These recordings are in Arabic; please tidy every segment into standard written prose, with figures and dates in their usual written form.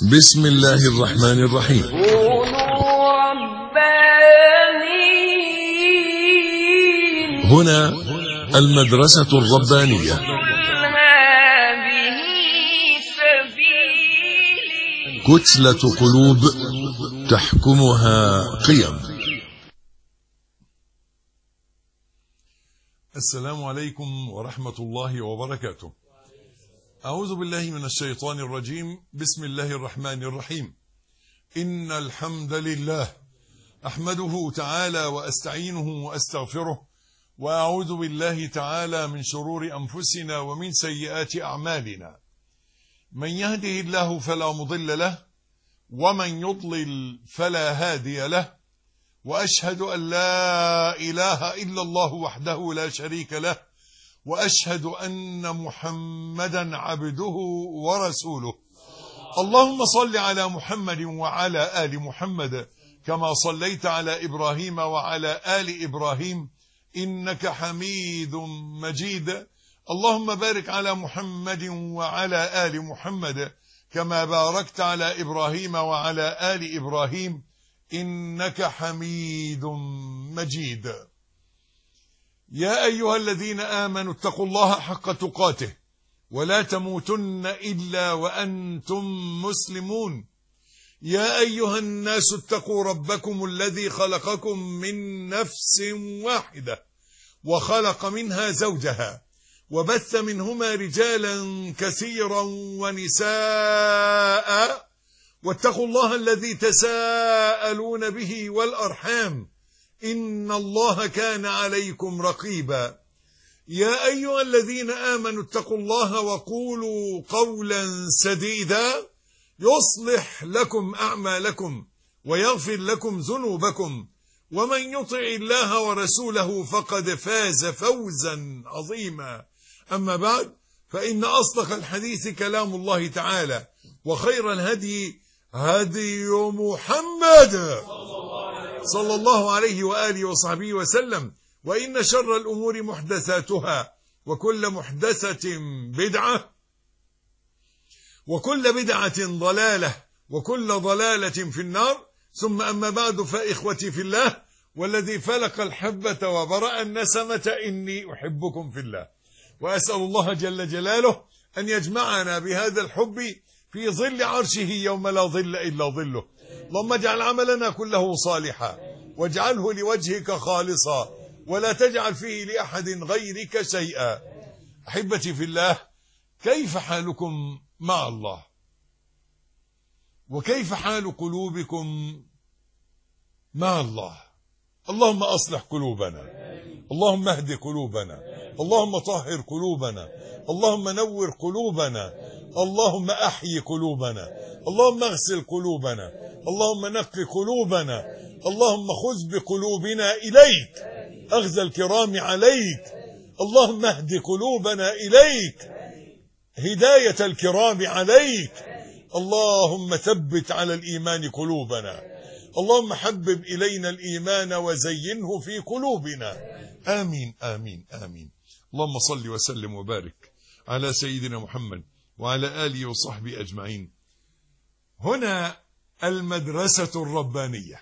بسم الله الرحمن الرحيم. كونوا ربانيين. هنا المدرسة الربانية. هذه سبيلي. كتلة قلوب تحكمها قيم. السلام عليكم ورحمة الله وبركاته. أعوذ بالله من الشيطان الرجيم. بسم الله الرحمن الرحيم. إن الحمد لله أحمده تعالى وأستعينه وأستغفره، وأعوذ بالله تعالى من شرور أنفسنا ومن سيئات أعمالنا. من يهده الله فلا مضل له، ومن يضلل فلا هادي له، وأشهد أن لا إله إلا الله وحده لا شريك له، وأشهد أن محمدا عبده ورسوله. اللهم صل على محمد وعلى آل محمد كما صليت على إبراهيم وعلى آل إبراهيم إنك حميد مجيد. اللهم بارك على محمد وعلى آل محمد كما باركت على إبراهيم وعلى آل إبراهيم إنك حميد مجيد. يا أيها الذين آمنوا اتقوا الله حق تقاته ولا تموتن إلا وأنتم مسلمون. يا أيها الناس اتقوا ربكم الذي خلقكم من نفس واحدة وخلق منها زوجها وبث منهما رجالا كثيرا ونساء، واتقوا الله الذي تساءلون به والأرحام إن الله كان عليكم رقيبا. يا أيها الذين آمنوا اتقوا الله وقولوا قولا سديدا يصلح لكم أعمالكم ويغفر لكم ذنوبكم، ومن يطع الله ورسوله فقد فاز فوزا عظيما. أما بعد، فإن أصدق الحديث كلام الله تعالى، وخير الهدي هدي محمد صلى الله عليه وآله وصحبه وسلم، وإن شر الأمور محدثاتها، وكل محدثة بدعة، وكل بدعة ضلالة، وكل ضلالة في النار. ثم أما بعد، فإخوتي في الله والذي فلق الحبة وبرأ النسمة إني أحبكم في الله، وأسأل الله جل جلاله أن يجمعنا بهذا الحب في ظل عرشه يوم لا ظل إلا ظله. اللهم اجعل عملنا كله صالحا، واجعله لوجهك خالصا، ولا تجعل فيه لأحد غيرك شيئا. أحبتي في الله، كيف حالكم مع الله؟ وكيف حال قلوبكم مع الله؟ اللهم أصلح قلوبنا، اللهم اهد قلوبنا، اللهم طهر قلوبنا، اللهم نور قلوبنا، اللهم أحيي قلوبنا، اللهم اغسل قلوبنا، اللهم نقي قلوبنا، اللهم خذ بقلوبنا إليك، أخذ الكرام عليك، اللهم اهد قلوبنا إليك، هداية الكرام عليك، اللهم ثبت على الإيمان قلوبنا، اللهم حبب إلينا الإيمان وزينه في قلوبنا. آمين آمين آمين. اللهم صل وسلم وبارك على سيدنا محمد وعلى آله وصحبه أجمعين. هنا المدرسة الربانية،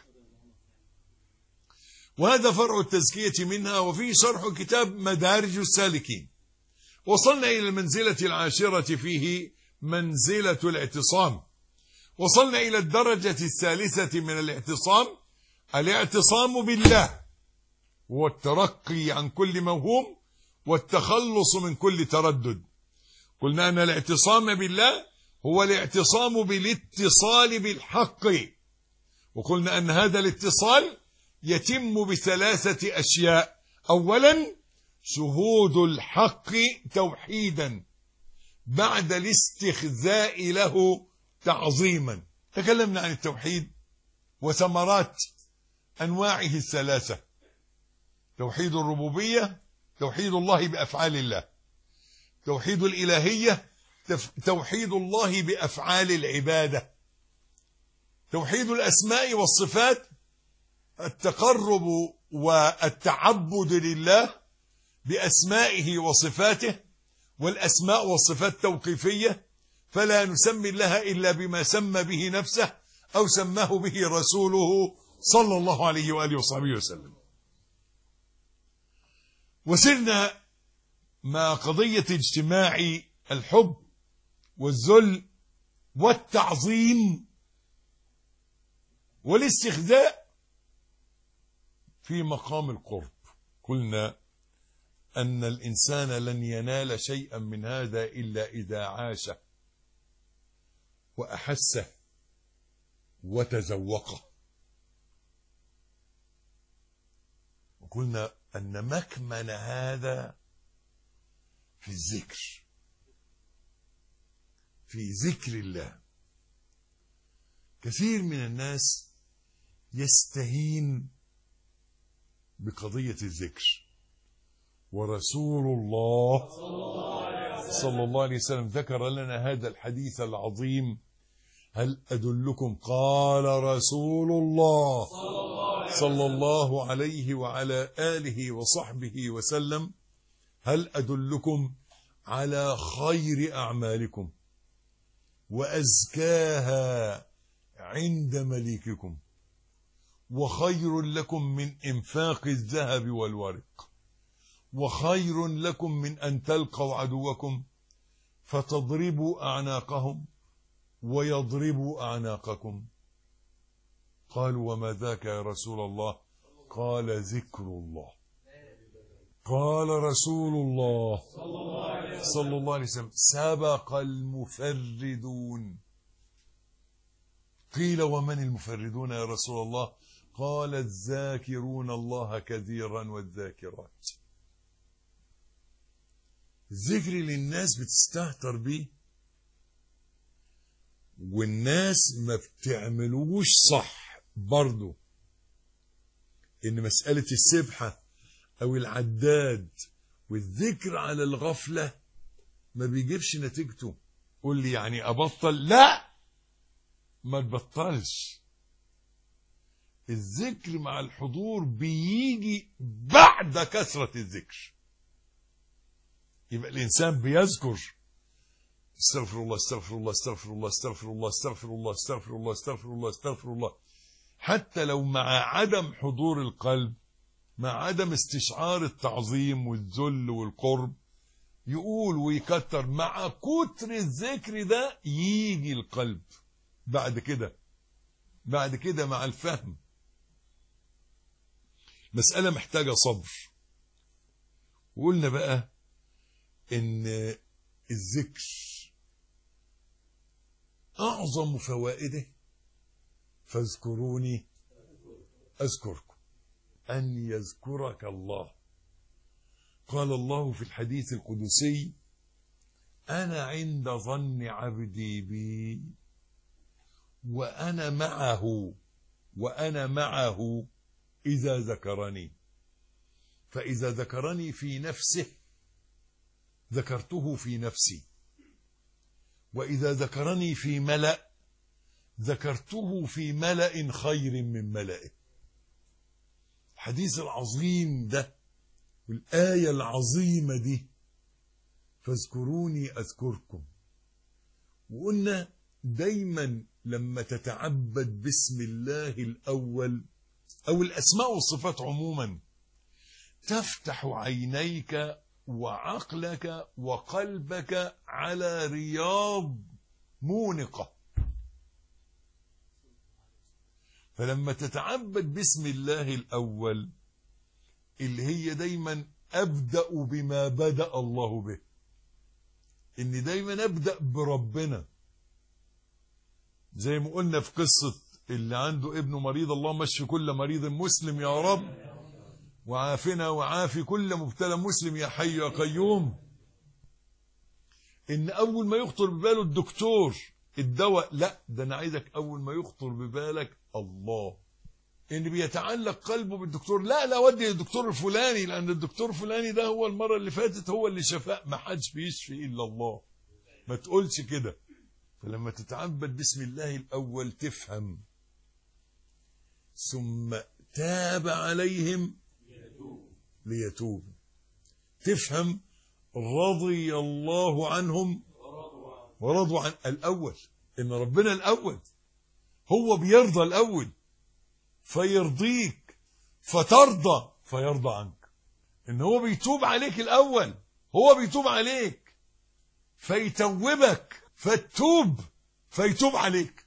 وهذا فرع التزكية منها، وفيه شرح كتاب مدارج السالكين. وصلنا إلى المنزلة العاشرة فيه، منزلة الاعتصام. وصلنا إلى الدرجة الثالثة من الاعتصام، الاعتصام بالله، والترقي عن كل موهوم والتخلص من كل تردد. قلنا أن الاعتصام بالله هو الاعتصام بالاتصال بالحق، وقلنا أن هذا الاتصال يتم بثلاثة أشياء. أولا، شهود الحق توحيدا بعد الاستخذاء له تعظيما. تكلمنا عن التوحيد وثمرات أنواعه الثلاثة: توحيد الربوبية، توحيد الله بأفعال الله، توحيد الإلهية، توحيد الله بأفعال العبادة، توحيد الأسماء والصفات، التقرب والتعبد لله بأسمائه وصفاته، والأسماء والصفات توقيفية، فلا نسمي الله إلا بما سمى به نفسه أو سماه به رسوله صلى الله عليه وآله وصحبه وسلم. وسرنا مع قضية اجتماع الحب والذل والتعظيم والاستخزاء في مقام القرب. قلنا أن الإنسان لن ينال شيئا من هذا إلا إذا عاش وأحسه وتذوقه. وقلنا أن مكمن هذا في الذكر، في ذكر الله. كثير من الناس يستهين بقضية الذكر، ورسول الله صلى الله عليه وسلم ذكر لنا هذا الحديث العظيم: هل أدلكم، قال رسول الله صلى الله عليه وعلى آله وصحبه وسلم: هل أدلكم على خير أعمالكم وأزكاها عند مليككم وخير لكم من إنفاق الذهب والورق وخير لكم من أن تلقوا عدوكم فتضربوا أعناقهم ويضربوا أعناقكم؟ قالوا: وما ذاك يا رسول الله؟ قال: ذكر الله. قال رسول الله صلى الله عليه وسلم: سبق المفردون. قيل: ومن المفردون يا رسول الله؟ قال: الذاكرون الله كثيرا والذاكرات. الذكر للناس بتستهتر بيه، والناس ما بتعملوش صح برضو. ان مسألة السبحة او العداد والذكر على الغفلة ما بيجيبش نتيجته. قول لي يعني ابطل؟ لا، ما تبطلش. الذكر مع الحضور بيجي بعد كثرة الذكر. يبقى الانسان بيذكر استغفر الله استغفر الله استغفر الله استغفر الله استغفر الله استغفر الله استغفر الله استغفر الله، حتى لو مع عدم حضور القلب، مع عدم استشعار التعظيم والذل والقرب، يقول ويكتر. مع كتر الذكر ده يجي القلب بعد كده مع الفهم. مسألة محتاجة صبر. وقلنا بقى ان الذكر أعظم فوائده فاذكروني أذكركم، أن يذكرك الله. قال الله في الحديث القدسي: أنا عند ظن عبدي بي وأنا معه إذا ذكرني، فإذا ذكرني في نفسه ذكرته في نفسي، وإذا ذكرني في ملأ ذكرته في ملأ خير من ملئه. الحديث العظيم ده والآية العظيمة دي: فاذكروني أذكركم. وقلنا دايما لما تتعبد باسم الله الأول أو الأسماء والصفات عموما، تفتح عينيك وعقلك وقلبك على رياض مونقة. فلما تتعبد باسم الله الأول، اللي هي دايما أبدأ بما بدأ الله به، إني دايما أبدأ بربنا. زي ما قلنا في قصة اللي عنده ابنه مريض: اللهم اشف كل مريض مسلم يا رب، وعافنا وعافي كل مبتلى مسلم يا حي يا قيوم. إن أول ما يخطر بباله الدكتور الدواء، لا، ده أنا عايزك أول ما يخطر ببالك الله. إن بيتعلق قلبه بالدكتور، لا ودي الدكتور الفلاني، لأن الدكتور الفلاني ده هو المرة اللي فاتت هو اللي شفاء، ما حدش بيشفي إلا الله. ما تقولش كده. فلما تتعبد باسم الله الأول تفهم: ثم تاب عليهم ليتوبوا. تفهم: رضي الله عنهم ورضوا عن الأول، إن ربنا الأول، هو بيرضى الأول فيرضيك فترضى فيرضى عنك. إن هو بيتوب عليك الأول، هو بيتوب عليك فيتوبك فتوب فيتوب عليك.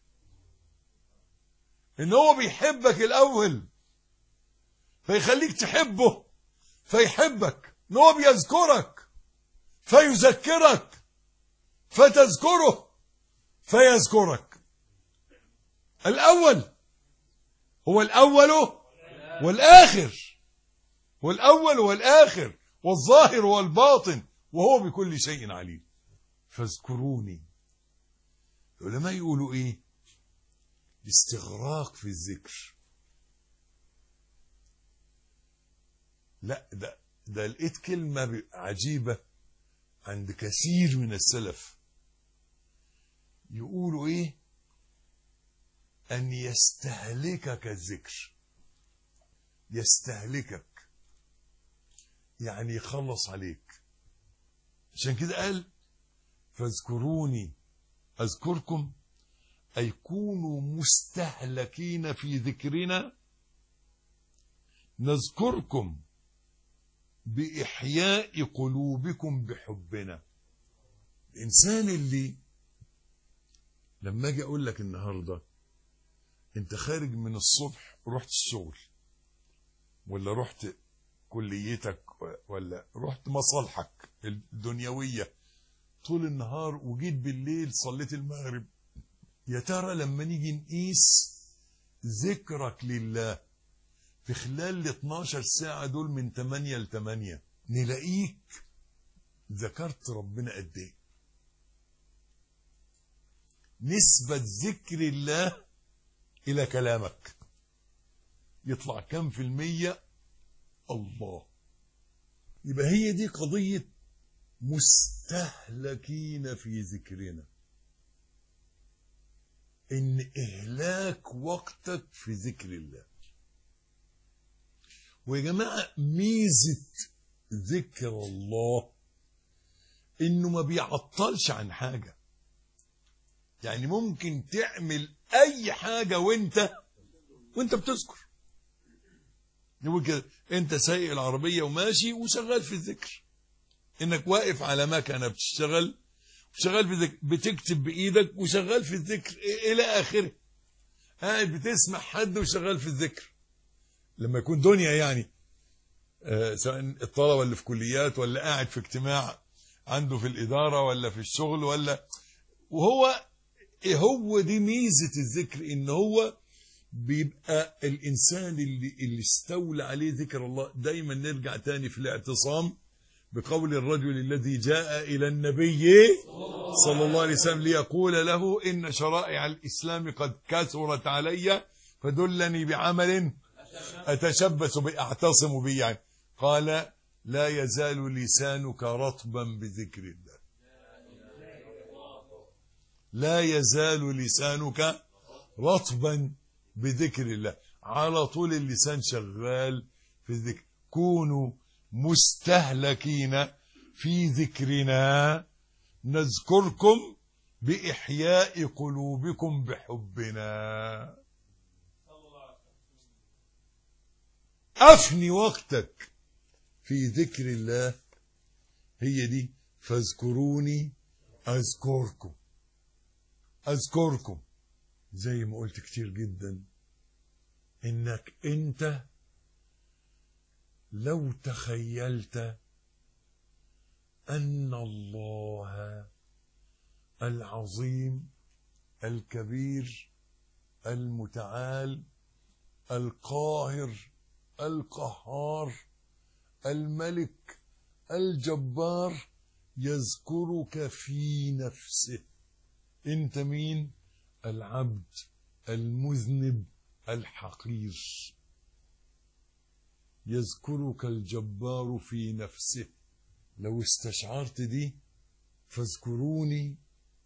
إن هو بيحبك الأول فيخليك تحبه فيحبك. إن هو بيذكرك فيذكرك فتذكره فيذكرك. الأول هو الأول والآخر، والأول والآخر والظاهر والباطن، وهو بكل شيء عليم. فاذكروني. العلماء يقولوا ايه؟ استغراق في الذكر. لا ده لقيت كلمة عجيبة عند كثير من السلف، يقولوا ايه؟ ان يستهلكك الذكر. يستهلكك يعني يخلص عليك. عشان كده قال فاذكروني اذكركم، اي كونوا مستهلكين في ذكرنا نذكركم بإحياء قلوبكم بحبنا. الإنسان اللي لما أجي أقول لك النهاردة أنت خارج من الصبح رحت الشغل، ولا رحت كليتك، ولا رحت مصالحك الدنيوية طول النهار، وجيت بالليل صليت المغرب، يا ترى لما نيجي نقيس ذكرك لله في خلال ال 12 ساعة دول من 8 ل 8 نلاقيك ذكرت ربنا قد ايه؟ نسبة ذكر الله إلى كلامك يطلع كم في المية؟ الله. يبقى هي دي قضية مستهلكين في ذكرنا، إن إهلاك وقتك في ذكر الله. ويا جماعة ميزة ذكر الله إنه ما بيعطلش عن حاجة. يعني ممكن تعمل أي حاجة وانت بتذكر. يقول كده انت سايق العربية وماشي وشغال في الذكر، انك واقف على مكنة بتشتغل وشغال في الذكر، بتكتب بإيدك وشغال في الذكر إلى آخره، قاعد بتسمع حد وشغال في الذكر. لما يكون دنيا يعني سواء الطلبة اللي في كليات، ولا قاعد في اجتماع عنده في الإدارة، ولا في الشغل، ولا هو دي ميزة الذكر، إن هو بيبقى الإنسان اللي استولى عليه ذكر الله. دايما نرجع تاني في الاعتصام بقول الرجل الذي جاء إلى النبي صلى الله عليه وسلم ليقول له إن شرائع الإسلام قد كثرت علي فدلني بعمل أتشبث بأعتصم به. يعني قال لا يزال لسانك رطبا بذكر الله. لا يزال لسانك رطبا بذكر الله، على طول اللسان شغال في الذكر. كونوا مستهلكين في ذكرنا نذكركم بإحياء قلوبكم بحبنا. أفني وقتك في ذكر الله. هي دي فاذكروني أذكركم. أذكركم زي ما قلت كتير جدا، إنك أنت لو تخيلت أن الله العظيم الكبير المتعال القاهر القهار الملك الجبار يذكرك في نفسه. انت مين؟ العبد المذنب الحقير. يذكرك الجبار في نفسه. لو استشعرت دي فاذكروني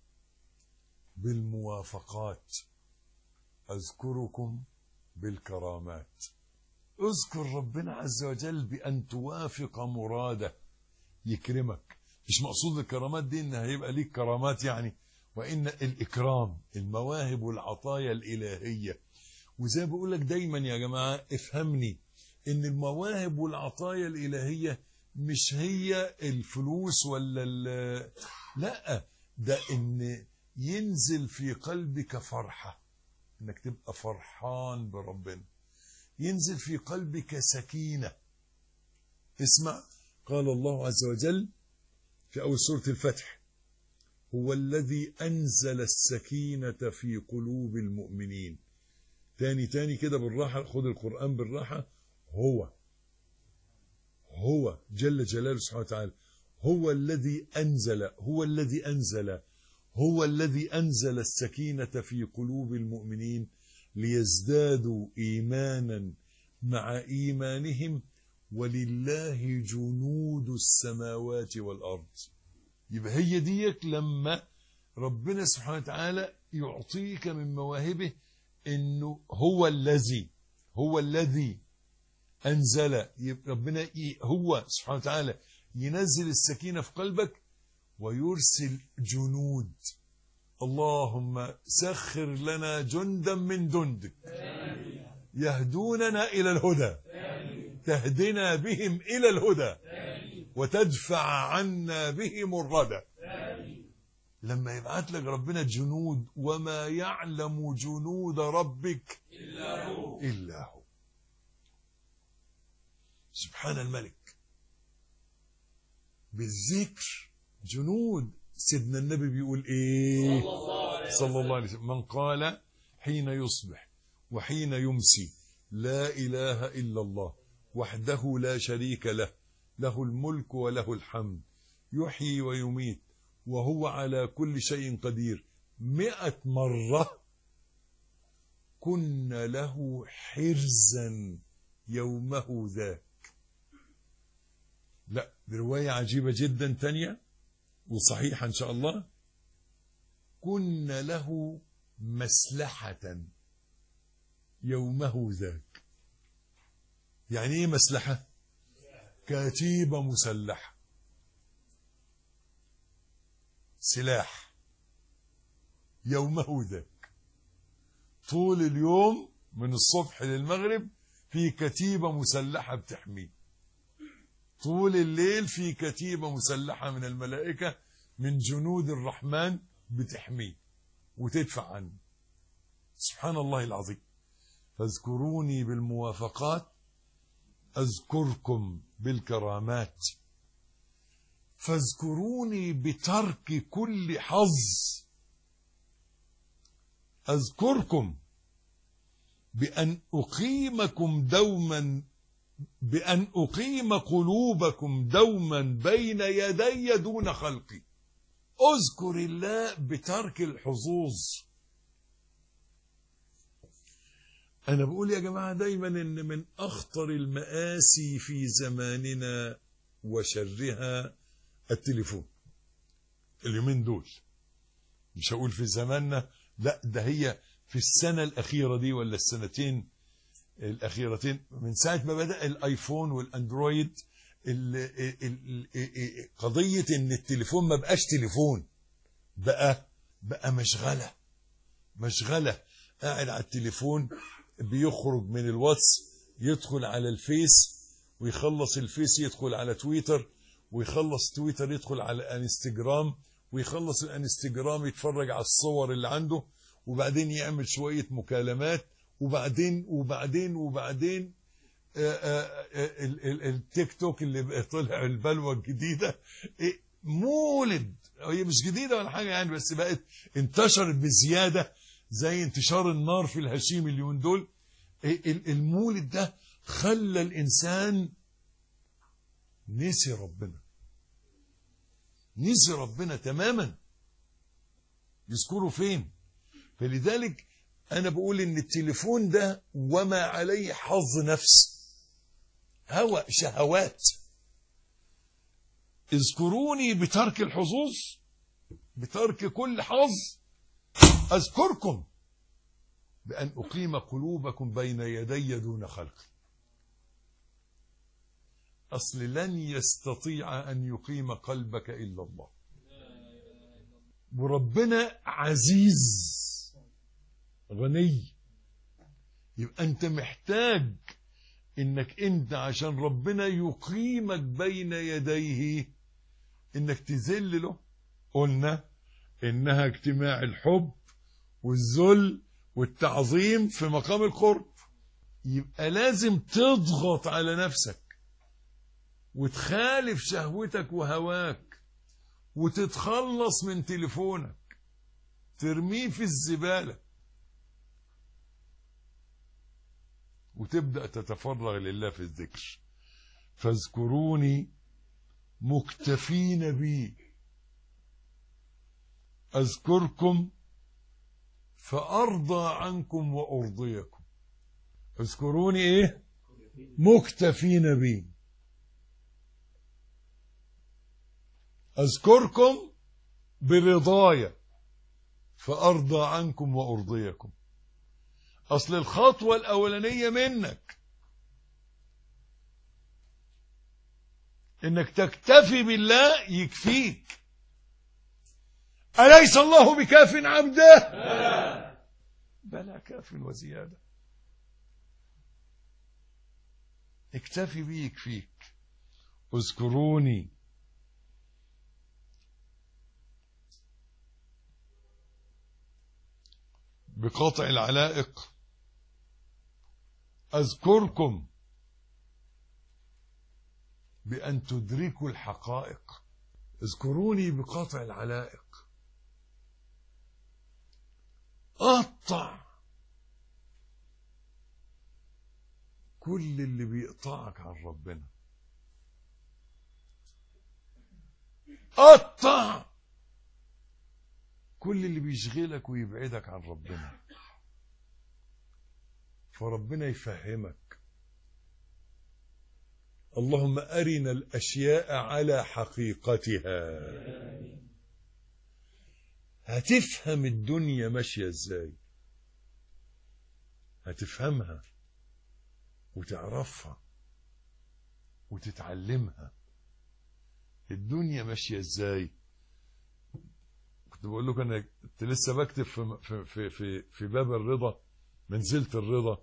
بالموافقات أذكركم بالكرامات. اذكر ربنا عز وجل بأن توافق مراده يكرمك. مش مقصود الكرامات دي ان هيبقى ليك كرامات يعني وإن الإكرام، المواهب والعطايا الإلهية. وزي بقول لك دايما يا جماعة افهمني، إن المواهب والعطايا الإلهية مش هي الفلوس ولا لا، ده إن ينزل في قلبك فرحة، إنك تبقى فرحان بربنا، ينزل في قلبك سكينة. اسمع، قال الله عز وجل في أول سورة الفتح: هو الذي أنزل السكينة في قلوب المؤمنين. تاني كده بالراحة، خد القرآن بالراحة. هو جل جلاله سبحانه وتعالى هو الذي أنزل السكينة في قلوب المؤمنين ليزدادوا إيمانا مع إيمانهم ولله جنود السماوات والأرض. يبقى هي ديك لما ربنا سبحانه وتعالى يعطيك من مواهبه، إنه هو الذي أنزل. ربنا هو سبحانه وتعالى ينزل السكينة في قلبك ويرسل جنود. اللهم سخر لنا جندا من جندك يهدوننا إلى الهدى، تهدنا بهم إلى الهدى وتدفع عنا بهم الردى. لما يبعت لك ربنا جنود، وما يعلم جنود ربك إلا هو سبحان الملك. بالذكر جنود. سيدنا النبي بيقول ايه صلى الله عليه وسلم: من قال حين يصبح وحين يمسي لا إله إلا الله وحده لا شريك له، له الملك وله الحمد، يحيي ويميت وهو على كل شيء قدير، 100 مرة، كن له حرزا يومه ذاك. لا، برواية عجيبة جدا تانية وصحيحة إن شاء الله: كن له مسلحة يومه ذاك. يعني ايه مسلحة؟ كتيبة مسلحة، سلاح يومه ذاك. طول اليوم من الصبح للمغرب في كتيبة مسلحة بتحميه، طول الليل في كتيبة مسلحة من الملائكة من جنود الرحمن بتحميه وتدفع عنه. سبحان الله العظيم. فاذكروني بالموافقات أذكركم بالكرامات، فاذكروني بترك كل حظ أذكركم بأن أقيم قلوبكم دوما بين يدي دون خلقي. اذكر الله بترك الحظوظ. أنا بقول يا جماعة دايما إن من أخطر المآسي في زماننا وشرها التليفون. اليومين دول، مش هقول في زماننا، لا، ده هي في السنة الأخيرة دي ولا السنتين الأخيرتين، من ساعة ما بدأ الآيفون والأندرويد، قضية إن التليفون ما بقاش تليفون، بقى مشغلة. قاعد على التليفون، بيخرج من الواتس يدخل على الفيس، ويخلص الفيس يدخل على تويتر، ويخلص تويتر يدخل على الانستجرام، ويخلص الانستجرام يتفرج على الصور اللي عنده، وبعدين يعمل شوية مكالمات، وبعدين التيك توك اللي طلع البلوى الجديدة، مولد، هي مش جديدة ولا حاجة يعني، بس بقت انتشرت بزيادة زي انتشار النار في الهشيم اليومين دول. المولد ده خلى الإنسان نسي ربنا تماما. يذكره فين؟ فلذلك أنا بقول إن التليفون ده وما عليه حظ نفس، هوى، شهوات. اذكروني بترك الحظوظ، بترك كل حظ، أذكركم بأن أقيم قلوبكم بين يدي دون خلقي. أصل لن يستطيع أن يقيم قلبك إلا الله. وربنا عزيز غني. يبقى انت محتاج انك انت عشان ربنا يقيمك بين يديه انك تذل له. قلنا انها اجتماع الحب والذل والتعظيم في مقام القرب. يبقى لازم تضغط على نفسك وتخالف شهوتك وهواك وتتخلص من تليفونك، ترميه في الزبالة وتبدأ تتفرغ لله في الذكر. فاذكروني مكتفين بي أذكركم فأرضى عنكم وأرضيكم. اذكروني ايه؟ مكتفين بي. أذكركم برضايا فأرضى عنكم وأرضيكم. أصل الخطوة الأولانية منك إنك تكتفي بالله يكفيك. أليس الله بكاف عبده؟ بلى كاف وزيادة. اكتفي بيه يكفيك. اذكروني بقطع العلائق أذكركم بأن تدركوا الحقائق. اذكروني بقطع العلائق. قطع كل اللي بيقطعك عن ربنا. قطع كل اللي بيشغلك ويبعدك عن ربنا، فربنا يفهمك. اللهم أرنا الأشياء على حقيقتها. هتفهم الدنيا ماشية ازاي، هتفهمها وتعرفها وتتعلمها. الدنيا ماشية ازاي؟ كنت بقول لك انا كنت لسه بكتب في باب الرضا، منزلة الرضا،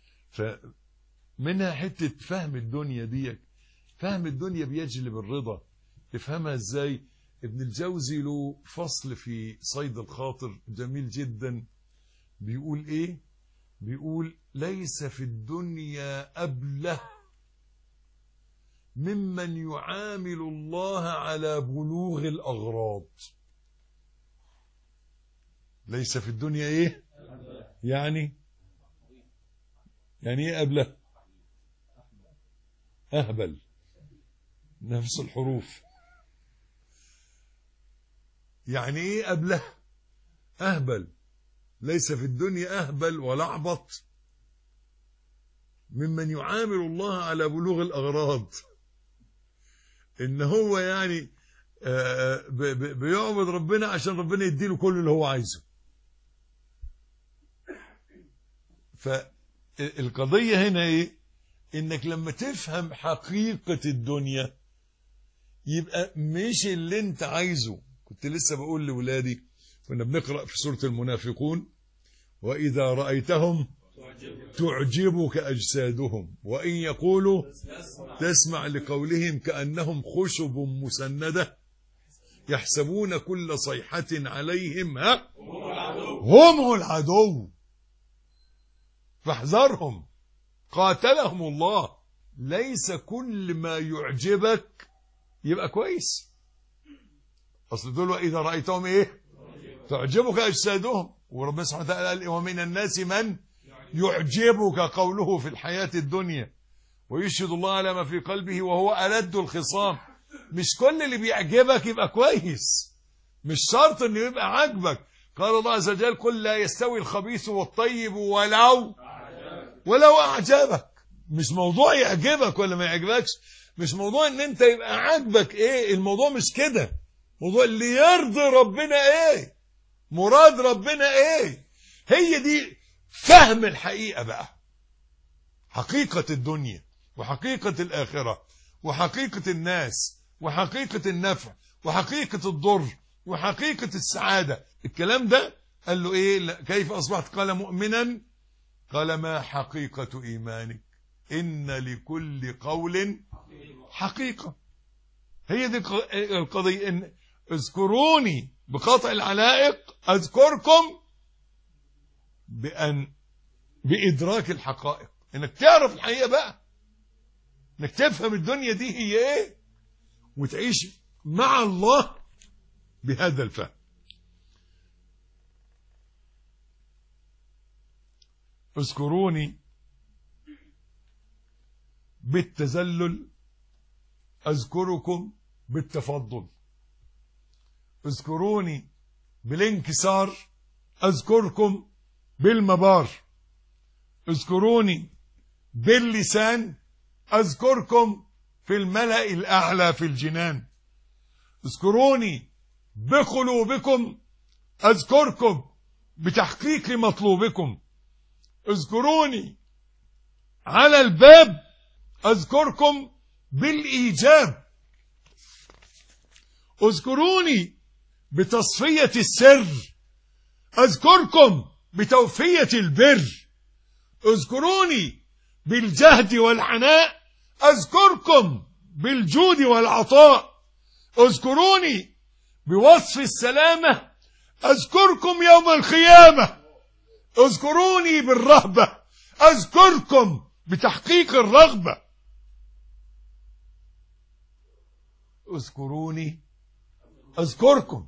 فمنها حتة فهم الدنيا دي. فهم الدنيا بيجلب الرضا. تفهمها ازاي؟ ابن الجوزي له فصل في صيد الخاطر جميل جدا. بيقول ايه؟ بيقول ليس في الدنيا أبله ممن يعامل الله على بلوغ الأغراض. ليس في الدنيا ايه؟ يعني ايه أبله؟ أهبل، نفس الحروف. يعني ايه أبله؟ أهبل. ليس في الدنيا أهبل ولا أعبط ممن يعامل الله على بلوغ الأغراض. إن هو يعني بيعبد ربنا عشان ربنا يديله كل اللي هو عايزه. فالقضية هنا إيه؟ إنك لما تفهم حقيقة الدنيا يبقى مش اللي انت عايزه. كنت لسه بقول لولادي كنا بنقرأ في سورة المنافقون: وإذا رأيتهم تعجبك أجسادهم وإن يقولوا تسمع لقولهم كأنهم خشب مسندة يحسبون كل صيحة عليهم هم العدو فاحذرهم قاتلهم الله. ليس كل ما يعجبك يبقى كويس. أصل دول وإذا رأيتهم إيه؟ تعجبك أجسادهم. وربنا سبحانه وتعالى قال: ومن الناس من يعجبك قوله في الحياة الدنيا ويشهد الله على ما في قلبه وهو ألد الخصام. مش كل اللي بيعجبك يبقى كويس، مش شرط انه يبقى عاجبك. قال الله عز وجل: قل لا يستوي الخبيث والطيب ولو أعجبك. مش موضوع يعجبك ولا ما يعجبكش، مش موضوع ان انت يبقى عاجبك ايه، الموضوع مش كده. موضوع اللي يرضي ربنا ايه، مراد ربنا ايه. هي دي فهم الحقيقة بقى، حقيقة الدنيا وحقيقة الآخرة وحقيقة الناس وحقيقة النفع وحقيقة الضر وحقيقة السعادة. الكلام ده قال له ايه؟ كيف اصبحت؟ قال مؤمنا. قال ما حقيقة ايمانك؟ ان لكل قول حقيقة. هي دي القضية. إن اذكروني بقطع العلائق اذكركم بإدراك الحقائق. انك تعرف الحقيقة بقى، انك تفهم الدنيا دي هي ايه وتعيش مع الله بهذا الفهم. اذكروني بالتذلل اذكركم بالتفضل. اذكروني بالانكسار اذكركم بالمبار. اذكروني باللسان اذكركم في الملأ الاعلى في الجنان. اذكروني بقلوبكم اذكركم بتحقيق مطلوبكم. اذكروني على الباب اذكركم بالايجاب. اذكروني بتصفية السر اذكركم بتوفية البر. اذكروني بالجهد والعناء اذكركم بالجود والعطاء. اذكروني بوصف السلامة اذكركم يوم القيامة. اذكروني بالرهبة اذكركم بتحقيق الرغبة. اذكروني اذكركم.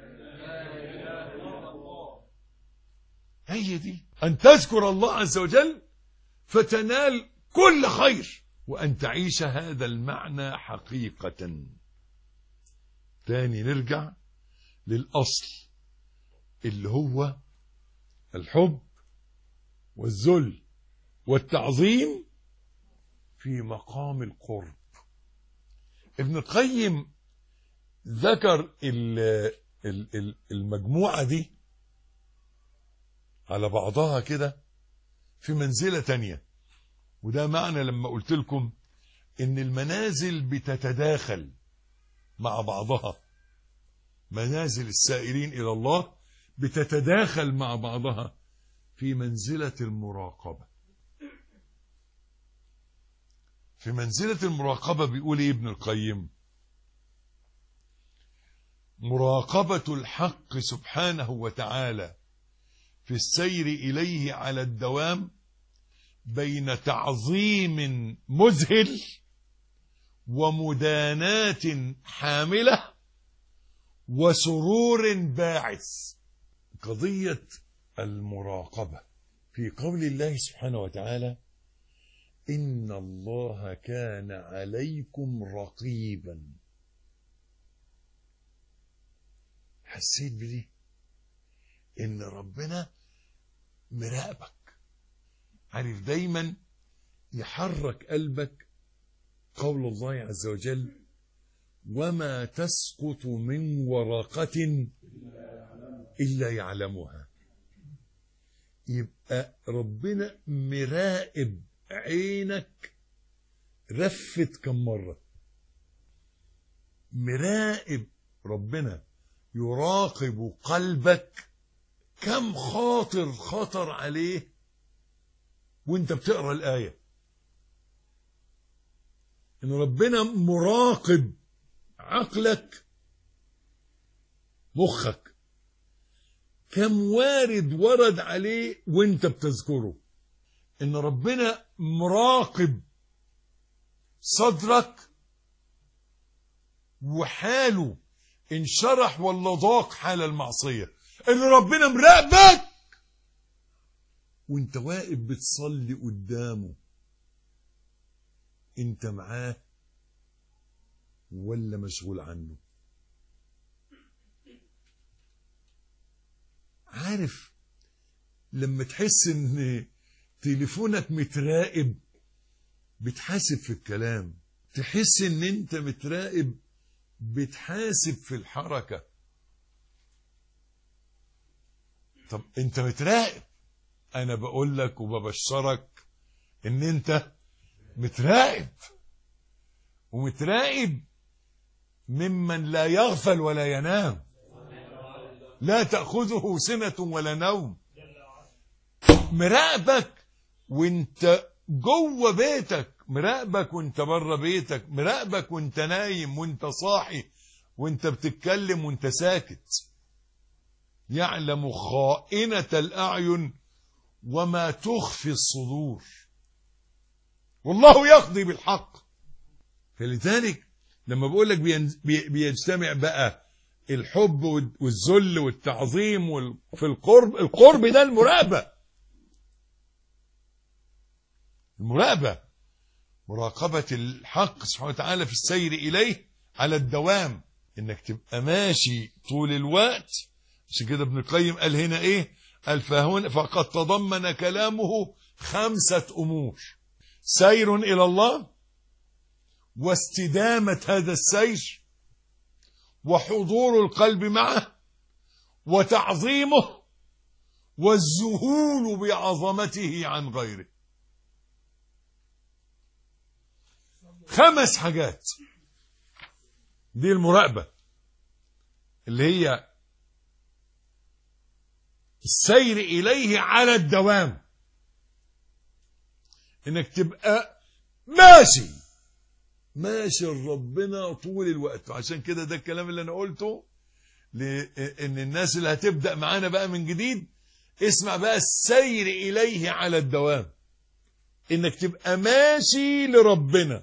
هي دي ان تذكر الله عز وجل فتنال كل خير، وان تعيش هذا المعنى حقيقة. تاني نرجع للأصل اللي هو الحب والذل والتعظيم في مقام القرب. ابن القيم ذكر المجموعة دي على بعضها كده في منزلة تانية. وده معنى لما قلت لكم ان المنازل بتتداخل مع بعضها، منازل السائرين إلى الله بتتداخل مع بعضها في منزلة المراقبة. في منزلة المراقبة بيقول إيه ابن القيم؟ مراقبة الحق سبحانه وتعالى في السير إليه على الدوام بين تعظيم مذهل ومدانات حاملة وسرور باعث. قضية المراقبة في قول الله سبحانه وتعالى إن الله كان عليكم رقيبا. حسيت بدي إن ربنا مراقبك، عارف دايما يحرك قلبك قول الله عز وجل وما تسقط من ورقة إلا يعلمها. يبقى ربنا مراقب عينك رفت كم مرة، مراقب ربنا يراقب قلبك كم خطر عليه وانت بتقرأ الآية. ان ربنا مراقب عقلك مخك كم ورد عليه وانت بتذكره. ان ربنا مراقب صدرك وحاله انشرح ولا ضاق حال المعصية. ان ربنا مراقبك وانت واقف بتصلي قدامه، انت معاه ولا مشغول عنه. عارف لما تحس ان تليفونك متراقب بتحاسب في الكلام، تحس ان انت متراقب بتحاسب في الحركة. طب انت متراقب، انا بقول لك وببشرك ان انت متراقب، ومتراقب ممن لا يغفل ولا ينام. لا تأخذه سنة ولا نوم. مراقبك وانت جوه بيتك، مراقبك وانت بره بيتك، مراقبك وانت نايم وانت صاحي وانت بتتكلم وانت ساكت. يعلم خائنة الأعين وما تخفي الصدور، والله يقضي بالحق. فلذلك لما بقول لك بيجتمع بقى الحب والذل والتعظيم في القرب ده المراقبة، مراقبة الحق سبحانه وتعالى في السير إليه على الدوام، إنك تبقى ماشي طول الوقت. عشان كده ابن القيم قال هنا إيه؟ قال فقد تضمن كلامه 5 أمور: سير إلى الله، واستدامة هذا السير، وحضور القلب معه، وتعظيمه، والذهول بعظمته عن غيره. 5 حاجات. دي المراقبة اللي هي السير إليه على الدوام، إنك تبقى ماشي ربنا طول الوقت. عشان كده ده الكلام اللي أنا قلته لأن الناس اللي هتبدأ معانا بقى من جديد، اسمع بقى السير إليه على الدوام، إنك تبقى ماشي لربنا.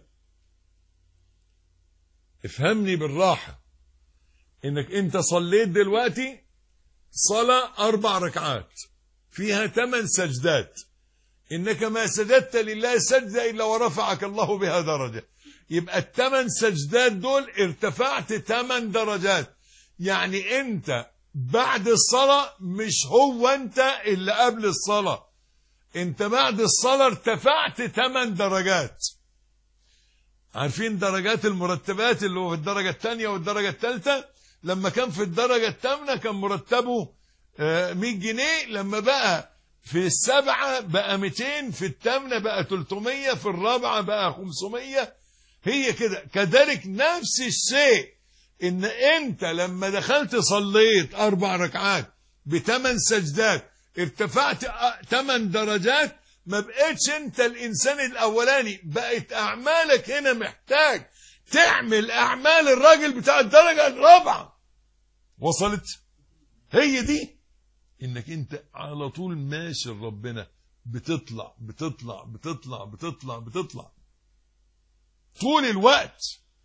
افهمني بالراحة، إنك أنت صليت دلوقتي صلاة 4 ركعات فيها 8 سجدات، إنك ما سجدت لله سجدة إلا ورفعك الله بها درجة. يبقى ال8 سجدات دول ارتفعت 8 درجات. يعني أنت بعد الصلاة مش هو أنت اللي قبل الصلاة، أنت بعد الصلاة ارتفعت 8 درجات. عارفين درجات المرتبات اللي هو في الدرجة الثانية والدرجة الثالثة؟ لما كان في الدرجة الثامنة كان مرتبه 100 جنيه، لما بقى في 7 بقى 200، في الثامنة بقى 300، في الرابعة بقى 500. هي كده. كذلك نفس الشيء، ان انت لما دخلت صليت 4 ركعات ب8 سجدات ارتفعت 8 درجات. ما بقيتش انت الانسان الاولاني، بقت اعمالك هنا محتاج تعمل اعمال الراجل بتاع الدرجة الرابعة. وصلت؟ هي دي، انك انت على طول ماشي لربنا، بتطلع بتطلع بتطلع بتطلع بتطلع طول الوقت.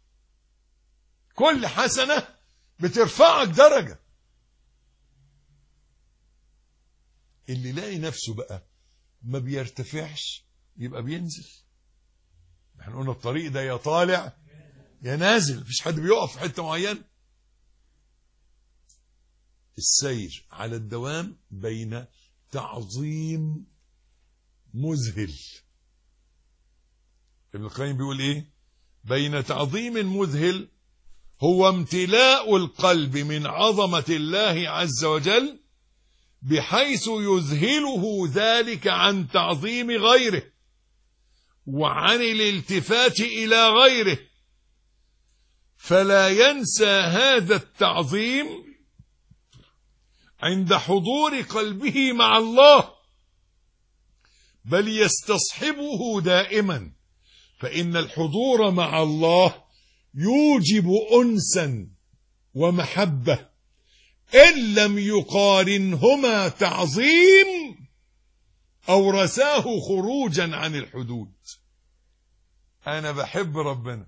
كل حسنة بترفعك درجة. اللي لاقي نفسه بقى ما بيرتفعش يبقى بينزل. احنا قلنا الطريق ده يا طالع يا نازل، مفيش حد بيقف في حتة معينة. السير على الدوام بين تعظيم مذهل. ابن القيم بيقول ايه؟ بين تعظيم مذهل هو امتلاء القلب من عظمة الله عز وجل بحيث يذهله ذلك عن تعظيم غيره وعن الالتفات إلى غيره، فلا ينسى هذا التعظيم عند حضور قلبه مع الله، بل يستصحبه دائما، فإن الحضور مع الله يوجب أنسا ومحبة إن لم يقارنهما تعظيم أو رساه خروجا عن الحدود. أنا بحب ربنا،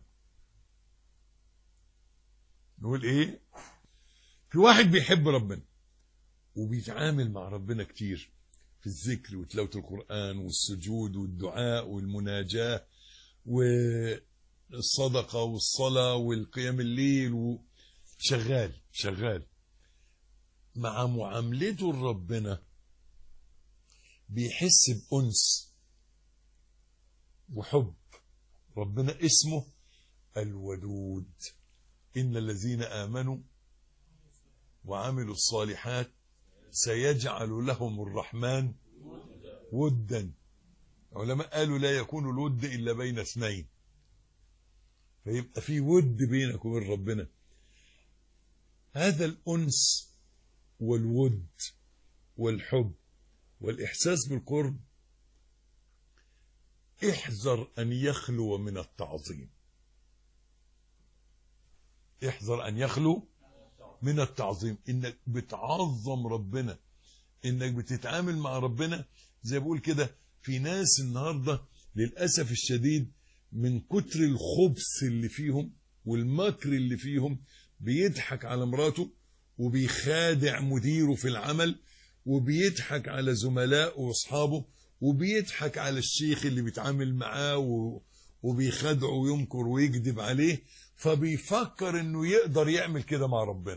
نقول إيه؟ في واحد بيحب ربنا وبيتعامل مع ربنا كتير في الذكر وتلاوة القرآن والسجود والدعاء والمناجاة والصدقة والصلاة والقيام الليل، شغال مع معاملته لربنا بيحس بأنس وحب. ربنا اسمه الودود. إن الذين آمنوا وعملوا الصالحات سيجعل لهم الرحمن ودا. علماء قالوا لا يكون الود إلا بين اثنين، فيبقى في ود بينك وبين ربنا. هذا الأنس والود والحب والإحساس بالقرب، احذر أن يخلو من التعظيم. احذر أن يخلو من التعظيم. إنك بتعظم ربنا، إنك بتتعامل مع ربنا. زي بقول كده، في ناس النهاردة للأسف الشديد من كتر الخبث اللي فيهم والمكر اللي فيهم بيضحك على مراته، وبيخادع مديره في العمل، وبيضحك على زملائه واصحابه، وبيضحك على الشيخ اللي بيتعامل معاه وبيخدعه ويمكر ويكذب عليه، فبيفكر انه يقدر يعمل كده مع ربنا.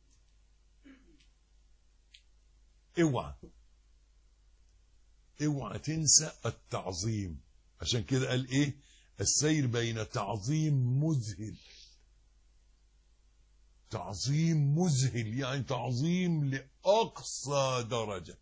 اوعى تنسى التعظيم. عشان كده قال ايه؟ السير بين تعظيم مذهل. تعظيم مذهل يعني تعظيم لأقصى درجة.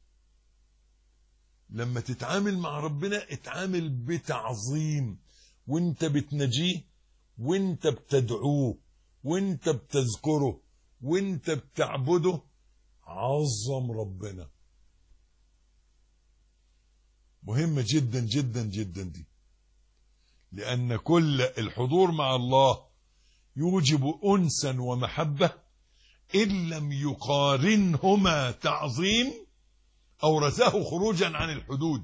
لما تتعامل مع ربنا اتعامل بتعظيم، وانت بتنجيه، وانت بتدعوه، وانت بتذكره، وانت بتعبده. عظم ربنا. مهمة جدا جدا جدا دي، لأن كل الحضور مع الله يوجب أنسا ومحبة. إن لم يقارنهما تعظيم أورثه خروجا عن الحدود،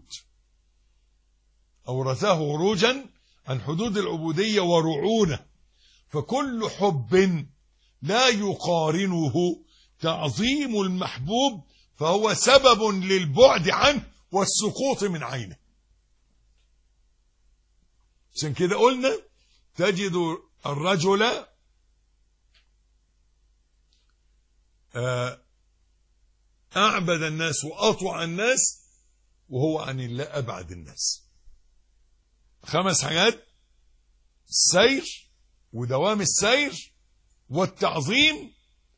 أورثه خروجا عن حدود العبودية ورعونة. فكل حب لا يقارنه تعظيم المحبوب فهو سبب للبعد عنه والسقوط من عينه. عشان كده قلنا تجد الرجل أعبد الناس وأطوع الناس وهو عن الله أبعد الناس. 5 حاجات: السير ودوام السير والتعظيم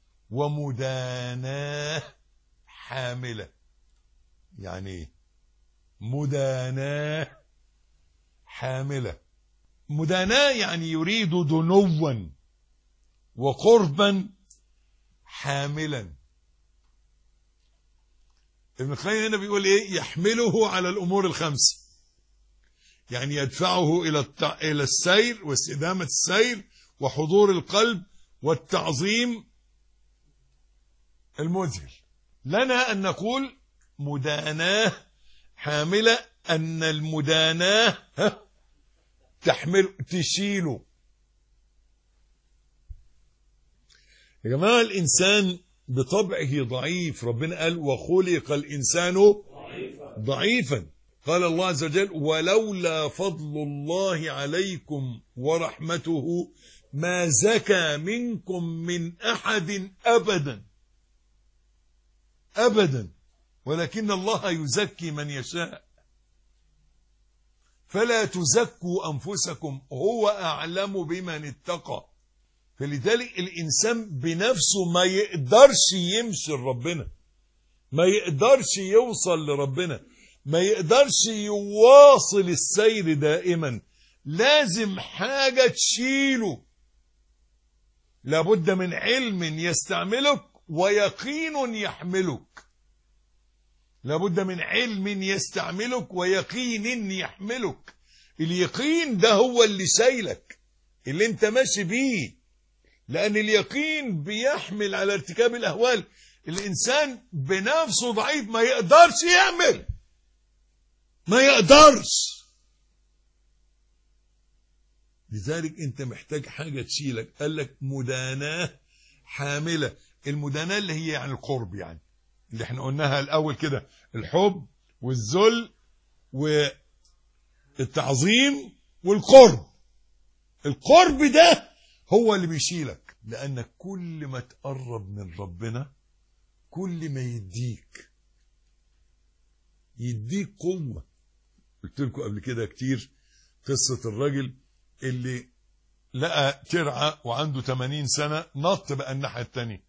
ومداناة حاملة. يعني ايه مداناة حاملة؟ مداناة يعني يريد دنوا وقربا حاملا. ابن القيم هنا بيقول ايه؟ يحمله على الامور ال5، يعني يدفعه الى السير واستدامة السير وحضور القلب والتعظيم المذهل. لنا ان نقول مداناة حاملة، ان المداناة تحمل تشيله. يا جماعة الإنسان بطبعه ضعيف. ربنا قال وخلق الإنسان ضعيفا. قال الله عز وجل ولولا فضل الله عليكم ورحمته ما زكى منكم من أحد أبدا أبدا ولكن الله يزكي من يشاء. فلا تزكوا أنفسكم هو أعلم بمن اتقى. فلذلك الإنسان بنفسه ما يقدرش يمشي لربنا، ما يقدرش يوصل لربنا، ما يقدرش يواصل السير دائما. لازم حاجة تشيله. لابد من علم يستعملك ويقين يحملك. لابد من علم يستعملك ويقين يحملك. اليقين ده هو اللي شايلك، اللي انت ماشي بيه، لأن اليقين بيحمل على ارتكاب الأهوال. الإنسان بنفسه ضعيف، ما يقدرش يعمل، ما يقدرش. لذلك أنت محتاج حاجة تشيلك. قال لك مداناة حاملة. المداناة اللي هي يعني القرب، يعني اللي احنا قلناها الأول كده، الحب والذل والتعظيم والقرب. القرب ده هو اللي بيشيلك، لأنك كل ما تقرب من ربنا كل ما يديك قوة. قلت لكم قبل كده كتير قصة الراجل اللي لقى ترعة وعنده 80 سنة نط بقى الناحية التانية.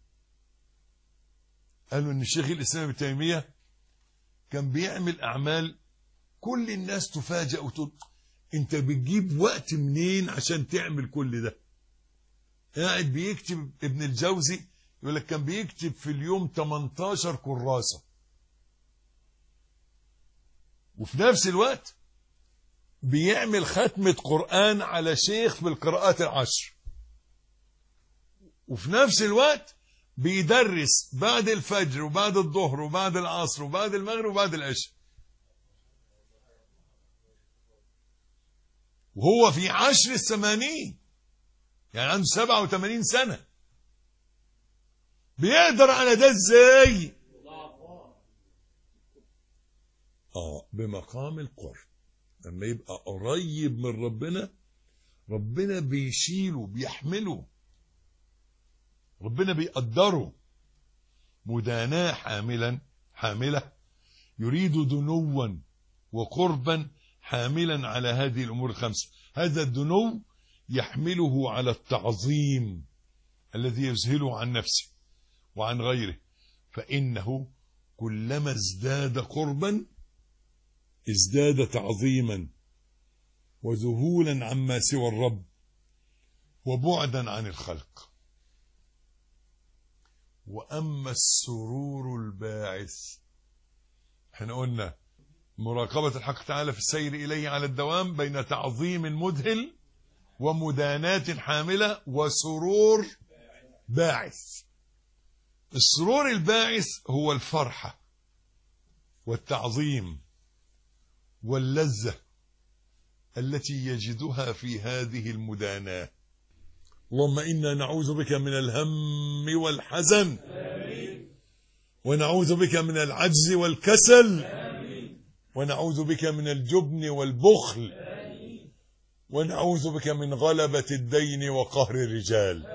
قالوا ان الشيخ الإسلام ابن تيمية كان بيعمل أعمال كل الناس تفاجأ وتقول انت بتجيب وقت منين عشان تعمل كل ده؟ قاعد بيكتب ابن الجوزي يقول لك كان بيكتب في اليوم 18 كراسة، وفي نفس الوقت بيعمل ختمة قرآن على شيخ بالقراءات العشر، وفي نفس الوقت بيدرس بعد الفجر وبعد الظهر وبعد العصر وبعد المغرب وبعد العشاء، وهو في عشر الثمانين، يعني عنده 87 سنة. بيقدر على ده ازاي؟ بمقام القرب. لما يبقى قريب من ربنا، ربنا بيشيله بيحمله، ربنا بيقدره. مداناة حاملة يريد دنوا وقربا حاملا على هذه الأمور الخمسة. هذا الدنو يحمله على التعظيم الذي يذهله عن نفسه وعن غيره، فإنه كلما ازداد قربا ازداد تعظيما وذهولا عما سوى الرب وبعدا عن الخلق. وأما السرور الباعث، احنا قلنا مراقبة الحق تعالى في السير إليه على الدوام بين تعظيم مذهل ومدانات حاملة وسرور باعث. السرور الباعث هو الفرحة والتعظيم واللذة التي يجدها في هذه المداناة. اللهم إنا نعوذ بك من الهم والحزن، ونعوذ بك من العجز والكسل، ونعوذ بك من الجبن والبخل، ونعوذ بك من غلبة الدين وقهر الرجال.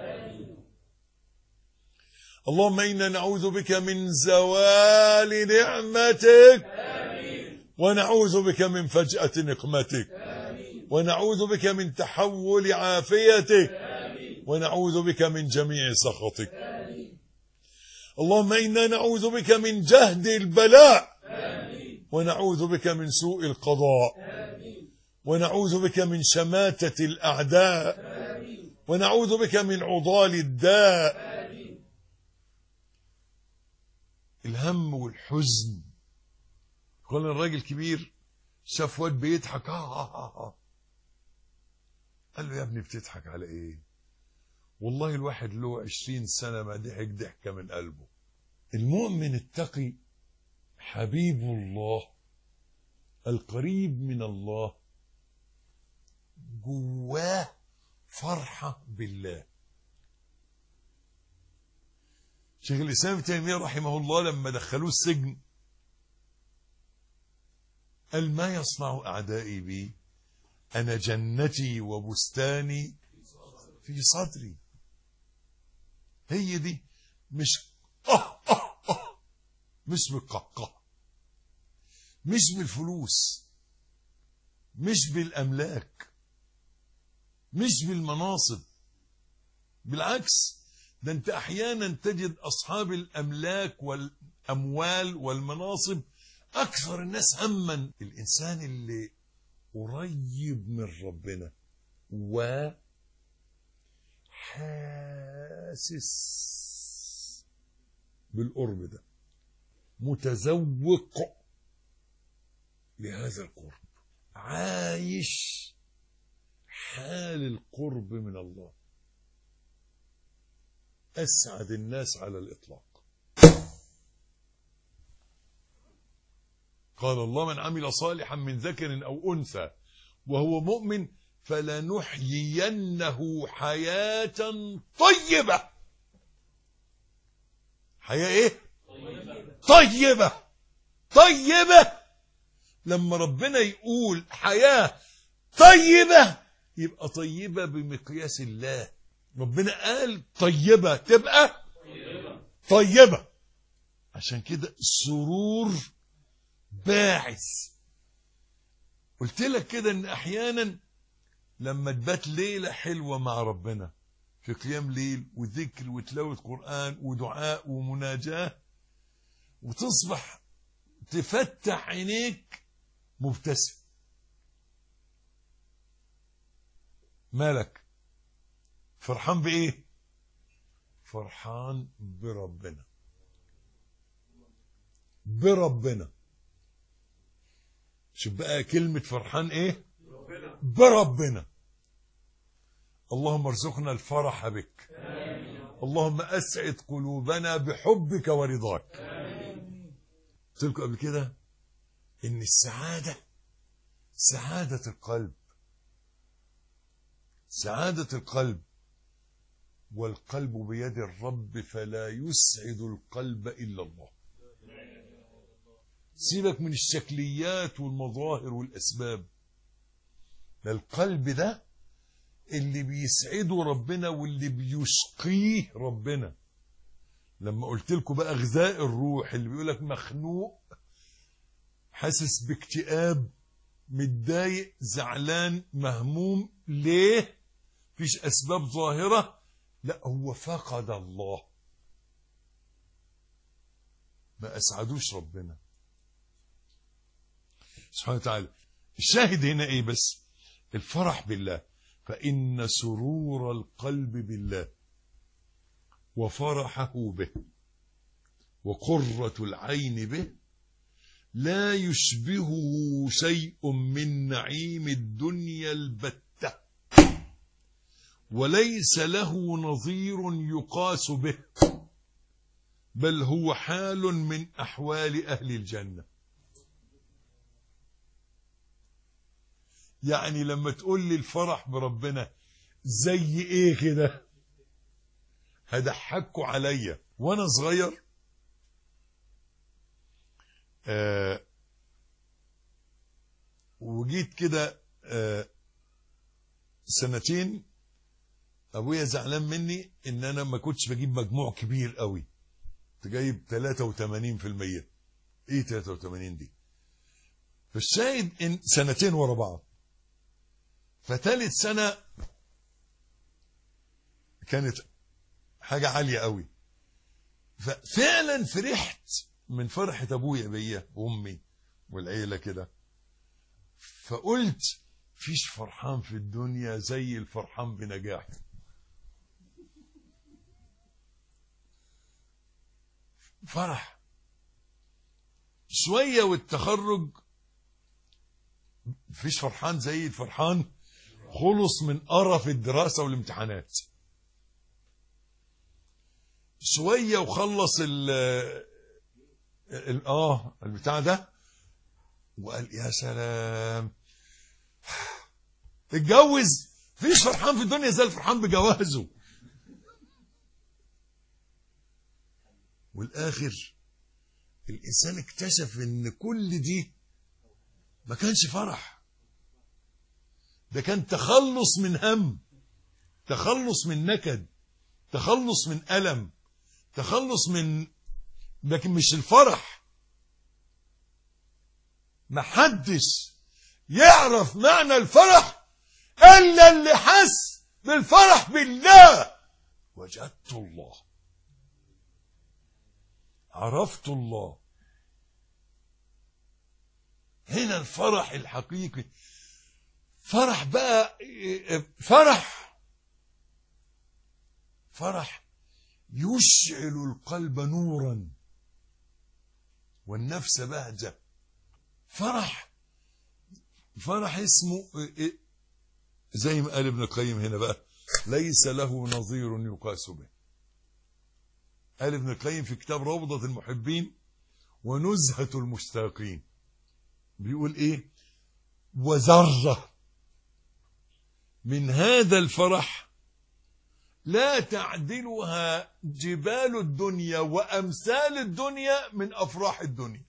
اللهم إنا نعوذ بك من زوال نعمتك، ونعوذ بك من فجأة نقمتك، ونعوذ بك من تحول عافيتك، ونعوذ بك من جميع سخطك. اللهم إنا نعوذ بك من جهد البلاء، ونعوذ بك من سوء القضاء، ونعوذ بك من شماتة الأعداء، ونعوذ بك من عضال الداء. الهم والحزن. قال الراجل كبير شاف واد بيضحك، قال له يا ابني بتضحك على ايه؟ والله الواحد له 20 سنة ما ضحك ضحكة من قلبه. المؤمن التقي حبيب الله القريب من الله جواه فرحة بالله. شيخ الإسلام ابن تيمية رحمه الله لما دخلوه السجن قال ما يصنع أعدائي بي؟ أنا جنتي وبستاني في صدري. هي دي مش مش بالقهقه، مش بالفلوس، مش بالأملاك، مش بالمناصب. بالعكس، ده انت احيانا تجد اصحاب الاملاك والاموال والمناصب اكثر الناس هما. الانسان اللي قريب من ربنا وحاسس بالقرب ده، متذوق لهذا القرب، عايش حال القرب من الله، أسعد الناس على الإطلاق. قال الله من عمل صالحا من ذكر أو أنثى وهو مؤمن فلنحيينه حياة طيبة. حياة ايه؟ طيبة. طيبة. لما ربنا يقول حياة طيبة يبقى طيبة بمقياس الله. ربنا قال طيبة تبقى طيبة. عشان كده السرور باعث. قلت لك كده ان احيانا لما تبات ليلة حلوة مع ربنا في قيام ليل وذكر وتلاوة قرآن ودعاء ومناجاة، وتصبح تفتح عينيك مبتسم. مالك؟ فرحان بإيه؟ فرحان بربنا. بربنا. شوف بقى كلمة فرحان ايه؟ بربنا. اللهم ارزقنا الفرح بك. اللهم اسعد قلوبنا بحبك ورضاك. قلت لكم قبل كده ان السعادة سعادة القلب. سعادة القلب، والقلب بيد الرب فلا يسعد القلب إلا الله. سيبك من الشكليات والمظاهر والأسباب. القلب ده اللي بيسعده ربنا واللي بيشقيه ربنا. لما قلت لكم بقى غذاء الروح اللي بيقولك مخنوق، حاسس باكتئاب، متضايق، زعلان، مهموم، ليه؟ فيش أسباب ظاهرة، لا هو فقد الله، ما أسعدوش ربنا سبحانه وتعالى. الشاهد هنا ايه بس؟ الفرح بالله. فإن سرور القلب بالله وفرحه به وقرة العين به لا يشبهه شيء من نعيم الدنيا البتة، وليس له نظير يقاس به، بل هو حال من أحوال أهل الجنة. يعني لما تقول لي الفرح بربنا زي ايه كده، هضحكوا عليا. وانا صغير وجيت كده سنتين، ابويا زعلان مني ان انا ما كنتش بجيب مجموع كبير قوي، كنت جايب 83%. ايه 83 دي؟ فالشاهد ان سنتين ورا بعض، فتالت سنة كانت حاجة عالية قوي. ففعلا فرحت من فرحة ابويا بيا وامي والعيلة كده. فقلت فيش فرحان في الدنيا زي الفرحان بنجاحي. فرح شوية والتخرج، فيش فرحان زي الفرحان خلص من قرف الدراسة والامتحانات. شوية وخلص البتاع ده وقال يا سلام اتجوز. فيش فرحان في الدنيا زي الفرحان بجوازه. والآخر الإنسان اكتشف ان كل دي ما كانش فرح، ده كان تخلص من هم، تخلص من نكد، تخلص من ألم، تخلص من، لكن مش الفرح. محدش يعرف معنى الفرح إلا اللي حس بالفرح بالله. وجدت الله، عرفت الله. هنا الفرح الحقيقي. فرح بقى، فرح يشعل القلب نورا والنفس بهجة. فرح اسمه زي ما قال ابن القيم هنا بقى ليس له نظير يقاس به. قال ابن القيم في كتاب روضة المحبين ونزهة المشتاقين، بيقول ايه؟ وذرة من هذا الفرح لا تعدلها جبال الدنيا وأمثال الدنيا من أفراح الدنيا.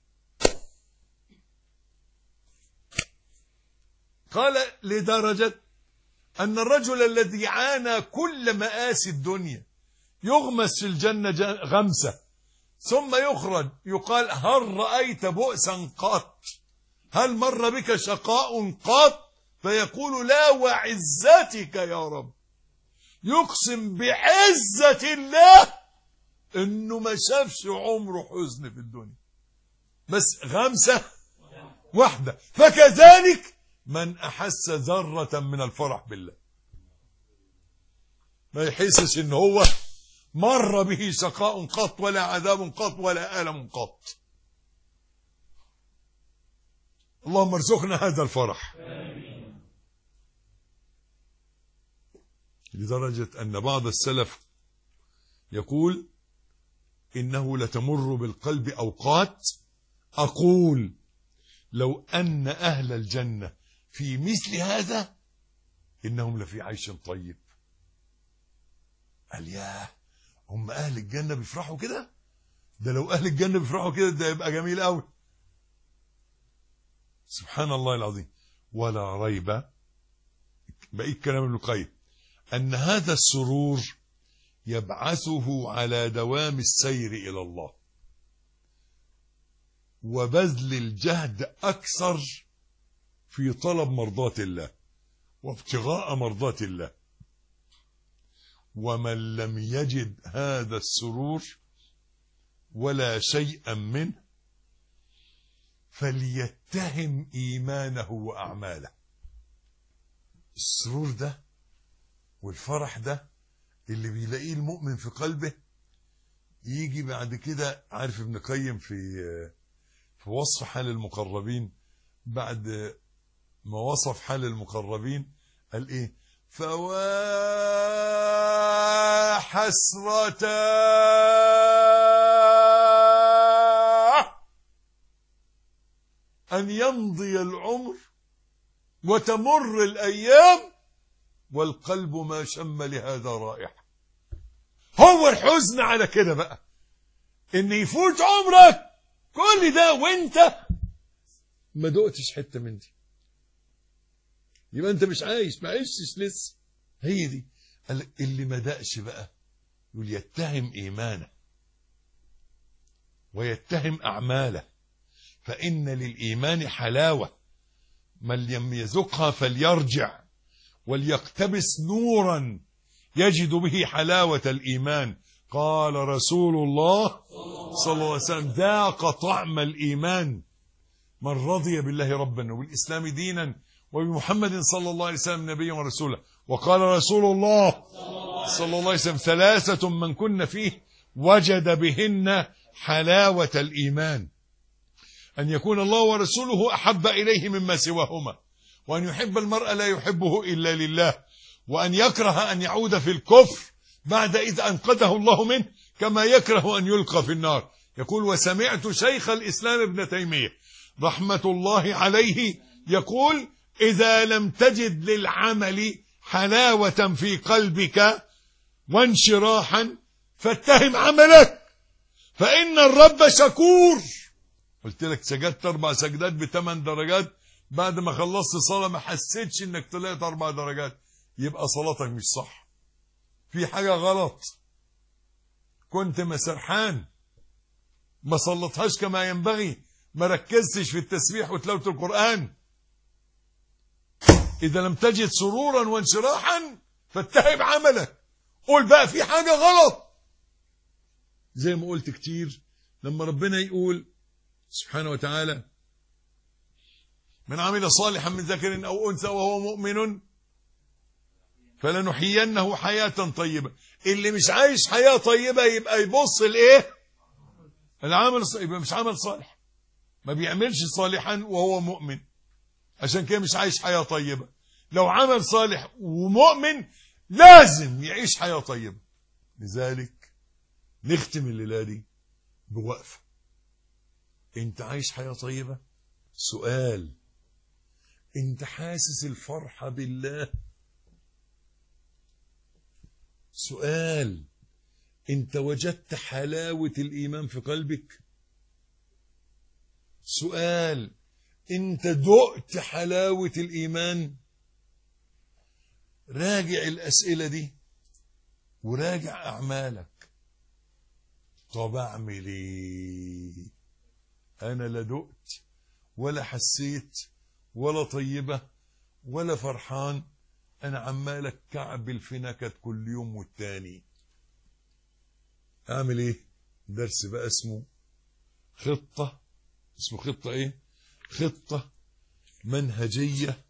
قال لدرجة أن الرجل الذي عانى كل مآسي الدنيا يغمس في الجنة غمسة ثم يخرج يقال هل رأيت بؤسا قط؟ هل مر بك شقاء قط؟ فيقول لا وعزتك يا رب. يقسم بعزة الله انه ما شافش عمره حزن في الدنيا، بس غمسة واحدة. فكذلك من احس ذرة من الفرح بالله، ما يحسش ان هو مر به شقاء قط ولا عذاب قط ولا ألم قط. اللهم ارزقنا هذا الفرح. لدرجة أن بعض السلف يقول إنه لتمر بالقلب أوقات أقول لو أن أهل الجنة في مثل هذا إنهم لفي عيش طيب. قال ياه، هم أهل الجنة بيفرحوا كده؟ ده لو أهل الجنة بيفرحوا كده ده يبقى جميل قوي. سبحان الله العظيم. ولا ريب، بقيت كلام ابن القيم، أن هذا السرور يبعثه على دوام السير إلى الله وبذل الجهد أكثر في طلب مرضاة الله وابتغاء مرضاة الله. ومن لم يجد هذا السرور ولا شيئا منه فليتهم إيمانه وأعماله. السرور ده والفرح ده اللي بيلاقيه المؤمن في قلبه يجي بعد كده. عارف ابن القيم في وصف حال المقربين، بعد ما وصف حال المقربين قال ايه؟ فوا حسرة أن يمضي العمر وتمر الأيام والقلب ما شم لهذا رائحة. هو الحزن على كده بقى، إن يفوت عمرك كل ده وانت ما دقتش حتة من دي، يبقى انت مش عايش، ما عشتش لسه. هي دي اللي ما دقش بقى يقول يتهم إيمانه ويتهم أعماله، فإن للإيمان حلاوة من لم يذقها فليرجع وليقتبس نورا يجد به حلاوة الإيمان. قال رسول الله صلى الله عليه وسلم ذاق طعم الإيمان من رضي بالله ربا وبالإسلام دينا وبمحمد صلى الله عليه وسلم نبيا ورسولا. وقال رسول الله صلى الله عليه وسلم ثلاثة من كن فيه وجد بهن حلاوة الإيمان: أن يكون الله ورسوله أحب إليه مما سواهما، وأن يحب المرء لا يحبه إلا لله، وأن يكره أن يعود في الكفر بعد إذ أنقذه الله منه، كما يكره أن يلقى في النار. يقول: وسمعت شيخ الإسلام ابن تيمية رحمة الله عليه يقول: إذا لم تجد للعمل حلاوة في قلبك وانشراحا فاتهم عملك، فإن الرب شكور. قلت لك سجدت 4 سجدات ب8 درجات، بعد ما خلصت صلاة ما حسيتش انك طلعت 4 درجات، يبقى صلاتك مش صح، في حاجة غلط، كنت مسرحان، ما صلتهاش كما ينبغي، ما ركزتش في التسبيح وتلاوة القرآن. إذا لم تجد سرورا وانشراحا فاتهم عملك، قول بقى في حاجة غلط. زي ما قلت كتير لما ربنا يقول سبحانه وتعالى: من عمل صالحا من ذكر أو أنثى وهو مؤمن فلنحيينه حياة طيبة. اللي مش عايش حياة طيبة يبقى يبص لإيه؟ العمل، يبقى مش عمل صالح، ما بيعملش صالحا وهو مؤمن، عشان كده مش عايش حياة طيبة. لو عمل صالح ومؤمن لازم يعيش حياة طيبة. لذلك نختم الليلة دي بوقفة. انت عايش حياة طيبة؟ سؤال: انت حاسس الفرحة بالله؟ سؤال: انت وجدت حلاوة الإيمان في قلبك؟ سؤال: انت دقت حلاوة الإيمان؟ راجع الأسئلة دي وراجع أعمالك. طب أعمل إيه؟ أنا لا دقت ولا حسيت ولا طيبة ولا فرحان، أنا عمالك كعبل في نكد كل يوم والتاني. أعمل إيه؟ درس بقى اسمه خطة، اسمه خطة إيه؟ خطة منهجية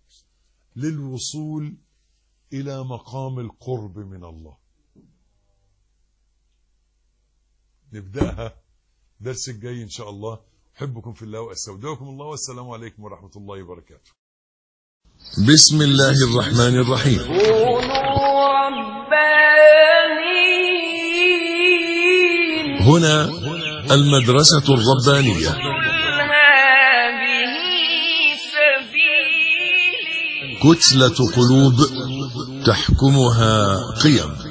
للوصول إلى مقام القرب من الله. نبدأها درس الجاي إن شاء الله. أحبكم في الله وأستودعكم الله، والسلام عليكم ورحمة الله وبركاته. بسم الله الرحمن الرحيم. كونوا ربانيين. هنا المدرسة الربانية. هذه سبيلي. كتلة قلوب تحكمها قيم.